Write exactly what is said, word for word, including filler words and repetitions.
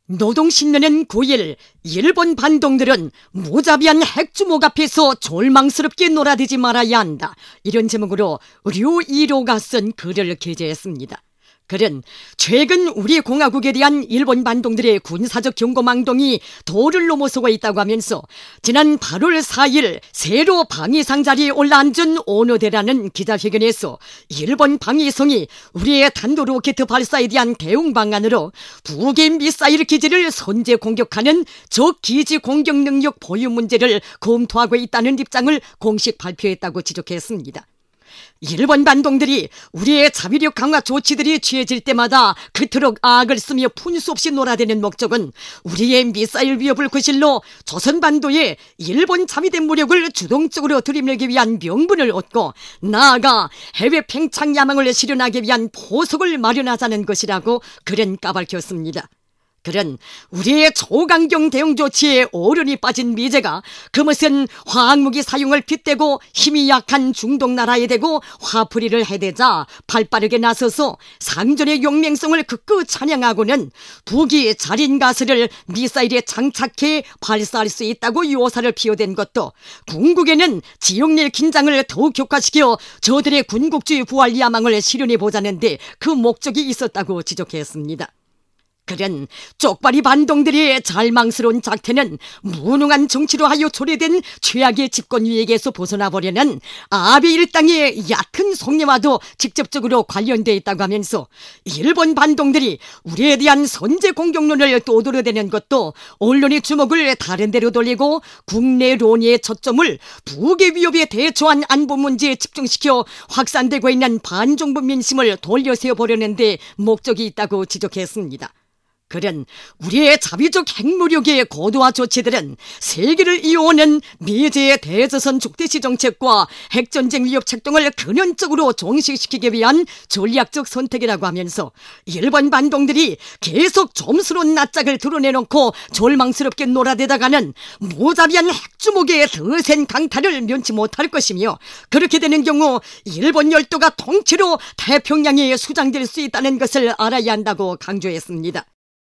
노동신문은 구 일 일본 반동들은 무자비한 핵주목 앞에서 졸망스럽게 놀아대지 말아야 한다, 이런 제목으로 류이로가 쓴 글을 게재했습니다. 글은 최근 우리 공화국에 대한 일본 반동들의 군사적 경고망동이 도를 넘어서고 있다고 하면서 지난 팔월 사일 세로 방위상 자리에 올라앉은 오노데라는 기자회견에서 일본 방위성이 우리의 탄도로켓 발사에 대한 대응 방안으로 북의 미사일 기지를 선제 공격하는 적 기지 공격 능력 보유 문제를 검토하고 있다는 입장을 공식 발표했다고 지적했습니다. 일본 반동들이 우리의 자위력 강화 조치들이 취해질 때마다 그토록 악을 쓰며 푼수 없이 놀아대는 목적은 우리의 미사일 위협을 구실로 조선반도에 일본 자위대 무력을 주동적으로 들이밀기 위한 명분을 얻고 나아가 해외 팽창 야망을 실현하기 위한 보석을 마련하자는 것이라고 글은 까발켰습니다. 글은 우리의 초강경 대응 조치에 오른이 빠진 미제가 그것은 화학무기 사용을 빗대고 힘이 약한 중동 나라에 대고 화풀이를 해대자 발빠르게 나서서 상전의 용맹성을 극구 찬양하고는 북이 자린가스를 미사일에 장착해 발사할 수 있다고 요사를 피워댄 것도 궁극에는 지역내 긴장을 더욱 격화시켜 저들의 군국주의 부활 야망을 실현해보자는 데 그 목적이 있었다고 지적했습니다. 글은 쪽발이 반동들의 잘망스러운 작태는 무능한 정치로 하여 초래된 최악의 집권위에게서 벗어나보려는 아베 일당의 얕은 속내와도 직접적으로 관련되어 있다고 하면서 일본 반동들이 우리에 대한 선제 공격론을 떠들어대는 것도 언론의 주목을 다른 데로 돌리고 국내 논의의 초점을 북의 위협에 대처한 안보 문제에 집중시켜 확산되고 있는 반정부 민심을 돌려세워보려는 데 목적이 있다고 지적했습니다. 글은 우리의 자위적 핵무력의 고도화 조치들은 세계를 이어오는 미제의 대조선 죽대시 정책과 핵전쟁 위협 책동을 근원적으로 종식시키기 위한 전략적 선택이라고 하면서 일본 반동들이 계속 점스러운 낯짝을 드러내놓고 졸망스럽게 놀아대다가는 무자비한 핵주목의 더센 강타를 면치 못할 것이며 그렇게 되는 경우 일본 열도가 통째로 태평양에 수장될 수 있다는 것을 알아야 한다고 강조했습니다.